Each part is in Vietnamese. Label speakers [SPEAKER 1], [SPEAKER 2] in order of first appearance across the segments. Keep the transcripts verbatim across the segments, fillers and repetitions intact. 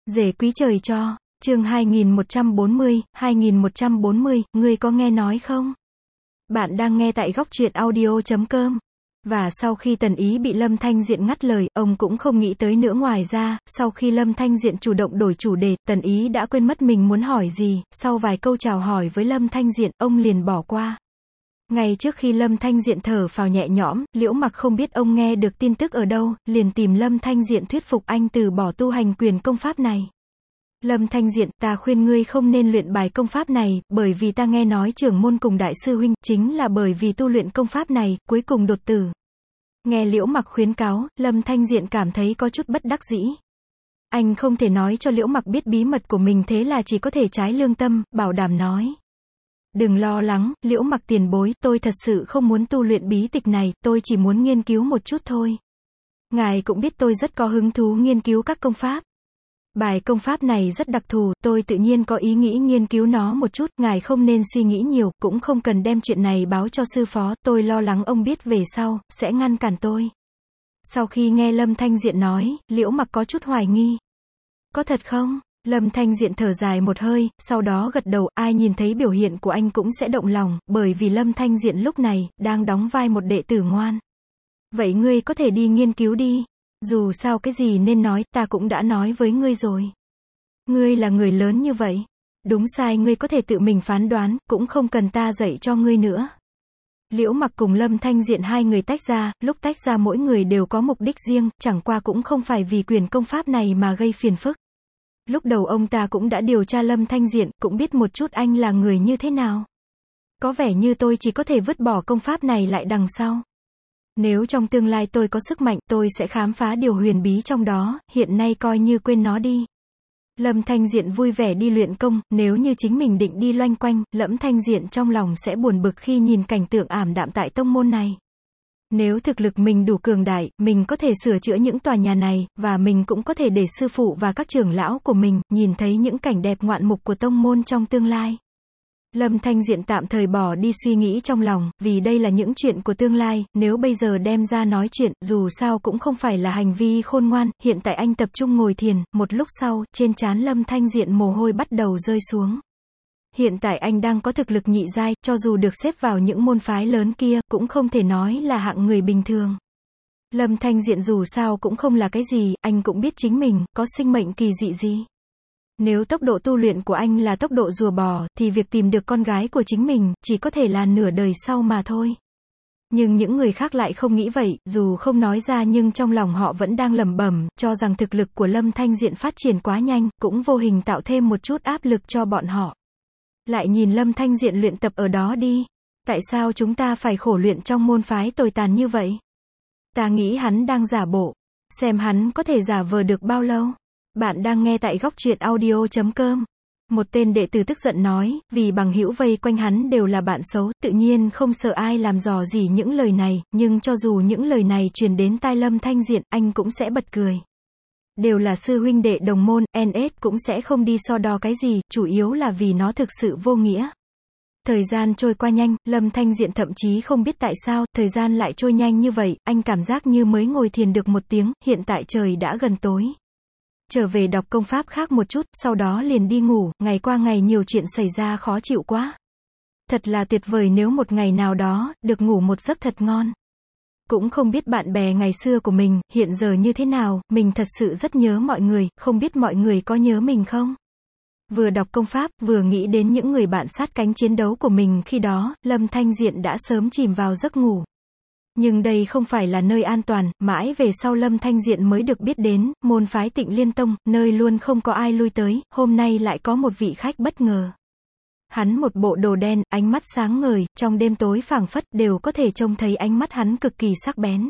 [SPEAKER 1] Rể quý trời cho, chương hai nghìn một trăm bốn mươi, hai nghìn một trăm bốn mươi, ngươi có nghe nói không? Bạn đang nghe tại góc truyện audio chấm com. Và sau khi Tần Ý bị Lâm Thanh Diện ngắt lời, ông cũng không nghĩ tới nữa. Ngoài ra, sau khi Lâm Thanh Diện chủ động đổi chủ đề, Tần Ý đã quên mất mình muốn hỏi gì. Sau vài câu chào hỏi với Lâm Thanh Diện, ông liền bỏ qua. Ngay trước khi Lâm Thanh Diện thở phào nhẹ nhõm, Liễu Mặc không biết ông nghe được tin tức ở đâu, liền tìm Lâm Thanh Diện thuyết phục anh từ bỏ tu hành quyền công pháp này. Lâm Thanh Diện, ta khuyên ngươi không nên luyện bài công pháp này, bởi vì ta nghe nói trưởng môn cùng đại sư huynh, chính là bởi vì tu luyện công pháp này, cuối cùng đột tử. Nghe Liễu Mặc khuyến cáo, Lâm Thanh Diện cảm thấy có chút bất đắc dĩ. Anh không thể nói cho Liễu Mặc biết bí mật của mình, thế là chỉ có thể trái lương tâm, bảo đảm nói. Đừng lo lắng, Liễu Mặc tiền bối, tôi thật sự không muốn tu luyện bí tịch này, tôi chỉ muốn nghiên cứu một chút thôi. Ngài cũng biết tôi rất có hứng thú nghiên cứu các công pháp. Bài công pháp này rất đặc thù, tôi tự nhiên có ý nghĩ nghiên cứu nó một chút, ngài không nên suy nghĩ nhiều, cũng không cần đem chuyện này báo cho sư phó, tôi lo lắng ông biết về sau, sẽ ngăn cản tôi. Sau khi nghe Lâm Thanh Diện nói, Liễu Mặc có chút hoài nghi. Có thật không? Lâm Thanh Diện thở dài một hơi, sau đó gật đầu, ai nhìn thấy biểu hiện của anh cũng sẽ động lòng, bởi vì Lâm Thanh Diện lúc này, đang đóng vai một đệ tử ngoan. Vậy ngươi có thể đi nghiên cứu đi. Dù sao cái gì nên nói, ta cũng đã nói với ngươi rồi. Ngươi là người lớn như vậy. Đúng sai ngươi có thể tự mình phán đoán, cũng không cần ta dạy cho ngươi nữa. Liễu Mặc cùng Lâm Thanh Diện hai người tách ra, lúc tách ra mỗi người đều có mục đích riêng, chẳng qua cũng không phải vì quyền công pháp này mà gây phiền phức. Lúc đầu ông ta cũng đã điều tra Lâm Thanh Diện, cũng biết một chút anh là người như thế nào. Có vẻ như tôi chỉ có thể vứt bỏ công pháp này lại đằng sau. Nếu trong tương lai tôi có sức mạnh, tôi sẽ khám phá điều huyền bí trong đó, hiện nay coi như quên nó đi. Lâm Thanh Diện vui vẻ đi luyện công, nếu như chính mình định đi loanh quanh, Lâm Thanh Diện trong lòng sẽ buồn bực khi nhìn cảnh tượng ảm đạm tại tông môn này. Nếu thực lực mình đủ cường đại, mình có thể sửa chữa những tòa nhà này, và mình cũng có thể để sư phụ và các trưởng lão của mình, nhìn thấy những cảnh đẹp ngoạn mục của tông môn trong tương lai. Lâm Thanh Diện tạm thời bỏ đi suy nghĩ trong lòng, vì đây là những chuyện của tương lai, nếu bây giờ đem ra nói chuyện, dù sao cũng không phải là hành vi khôn ngoan. Hiện tại anh tập trung ngồi thiền, một lúc sau, trên trán Lâm Thanh Diện mồ hôi bắt đầu rơi xuống. Hiện tại anh đang có thực lực nhị giai, cho dù được xếp vào những môn phái lớn kia, cũng không thể nói là hạng người bình thường. Lâm Thanh Diện dù sao cũng không là cái gì, anh cũng biết chính mình, có sinh mệnh kỳ dị gì. Nếu tốc độ tu luyện của anh là tốc độ rùa bò, thì việc tìm được con gái của chính mình, chỉ có thể là nửa đời sau mà thôi. Nhưng những người khác lại không nghĩ vậy, dù không nói ra nhưng trong lòng họ vẫn đang lẩm bẩm, cho rằng thực lực của Lâm Thanh Diện phát triển quá nhanh, cũng vô hình tạo thêm một chút áp lực cho bọn họ. Lại nhìn Lâm Thanh Diện luyện tập ở đó đi. Tại sao chúng ta phải khổ luyện trong môn phái tồi tàn như vậy? Ta nghĩ hắn đang giả bộ. Xem hắn có thể giả vờ được bao lâu. Bạn đang nghe tại góc truyện audio chấm com. Một tên đệ tử tức giận nói, vì bằng hữu vây quanh hắn đều là bạn xấu, tự nhiên không sợ ai làm dò gì những lời này, nhưng cho dù những lời này truyền đến tai Lâm Thanh Diện, anh cũng sẽ bật cười. Đều là sư huynh đệ đồng môn, en ét cũng sẽ không đi so đo cái gì, chủ yếu là vì nó thực sự vô nghĩa. Thời gian trôi qua nhanh, Lâm Thanh Diện thậm chí không biết tại sao, thời gian lại trôi nhanh như vậy, anh cảm giác như mới ngồi thiền được một tiếng, hiện tại trời đã gần tối. Trở về đọc công pháp khác một chút, sau đó liền đi ngủ, ngày qua ngày nhiều chuyện xảy ra khó chịu quá. Thật là tuyệt vời nếu một ngày nào đó, được ngủ một giấc thật ngon. Cũng không biết bạn bè ngày xưa của mình, hiện giờ như thế nào, mình thật sự rất nhớ mọi người, không biết mọi người có nhớ mình không? Vừa đọc công pháp, vừa nghĩ đến những người bạn sát cánh chiến đấu của mình khi đó, Lâm Thanh Diện đã sớm chìm vào giấc ngủ. Nhưng đây không phải là nơi an toàn, mãi về sau Lâm Thanh Diện mới được biết đến, môn phái Tịnh Liên Tông, nơi luôn không có ai lui tới, hôm nay lại có một vị khách bất ngờ. Hắn một bộ đồ đen, ánh mắt sáng ngời, trong đêm tối phảng phất đều có thể trông thấy ánh mắt hắn cực kỳ sắc bén.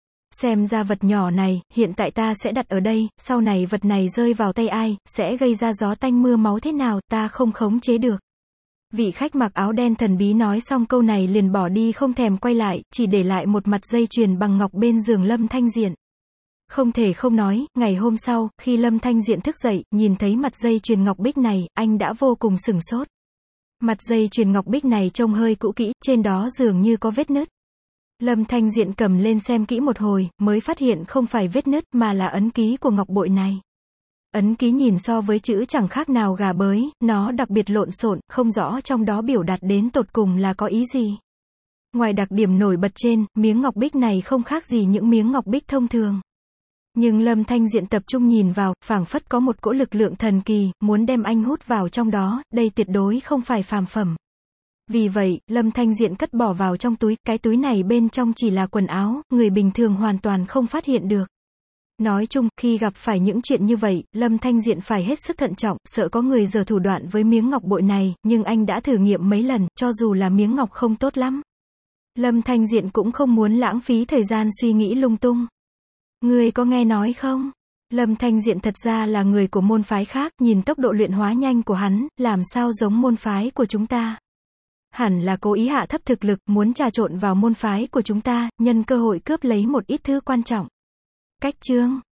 [SPEAKER 1] Xem ra vật nhỏ này, hiện tại ta sẽ đặt ở đây, sau này vật này rơi vào tay ai, sẽ gây ra gió tanh mưa máu thế nào, ta không khống chế được. Vị khách mặc áo đen thần bí nói xong câu này liền bỏ đi không thèm quay lại, chỉ để lại một mặt dây chuyền bằng ngọc bên giường Lâm Thanh Diện. Không thể không nói, ngày hôm sau, khi Lâm Thanh Diện thức dậy, nhìn thấy mặt dây chuyền ngọc bích này, anh đã vô cùng sửng sốt. Mặt dây chuyền ngọc bích này trông hơi cũ kỹ, trên đó dường như có vết nứt. Lâm Thanh Diện cầm lên xem kỹ một hồi, mới phát hiện không phải vết nứt mà là ấn ký của ngọc bội này. Ấn ký nhìn so với chữ chẳng khác nào gà bới, nó đặc biệt lộn xộn, không rõ trong đó biểu đạt đến tột cùng là có ý gì. Ngoài đặc điểm nổi bật trên, miếng ngọc bích này không khác gì những miếng ngọc bích thông thường. Nhưng Lâm Thanh Diện tập trung nhìn vào, phảng phất có một cỗ lực lượng thần kỳ, muốn đem anh hút vào trong đó, đây tuyệt đối không phải phàm phẩm. Vì vậy, Lâm Thanh Diện cất bỏ vào trong túi, cái túi này bên trong chỉ là quần áo, người bình thường hoàn toàn không phát hiện được. Nói chung, khi gặp phải những chuyện như vậy, Lâm Thanh Diện phải hết sức thận trọng, sợ có người giở thủ đoạn với miếng ngọc bội này, nhưng anh đã thử nghiệm mấy lần, cho dù là miếng ngọc không tốt lắm. Lâm Thanh Diện cũng không muốn lãng phí thời gian suy nghĩ lung tung. Ngươi có nghe nói không? Lâm Thanh Diện thật ra là người của môn phái khác, nhìn tốc độ luyện hóa nhanh của hắn, làm sao giống môn phái của chúng ta. Hẳn là cố ý hạ thấp thực lực, muốn trà trộn vào môn phái của chúng ta, nhân cơ hội cướp lấy một ít thứ quan trọng. Cách chương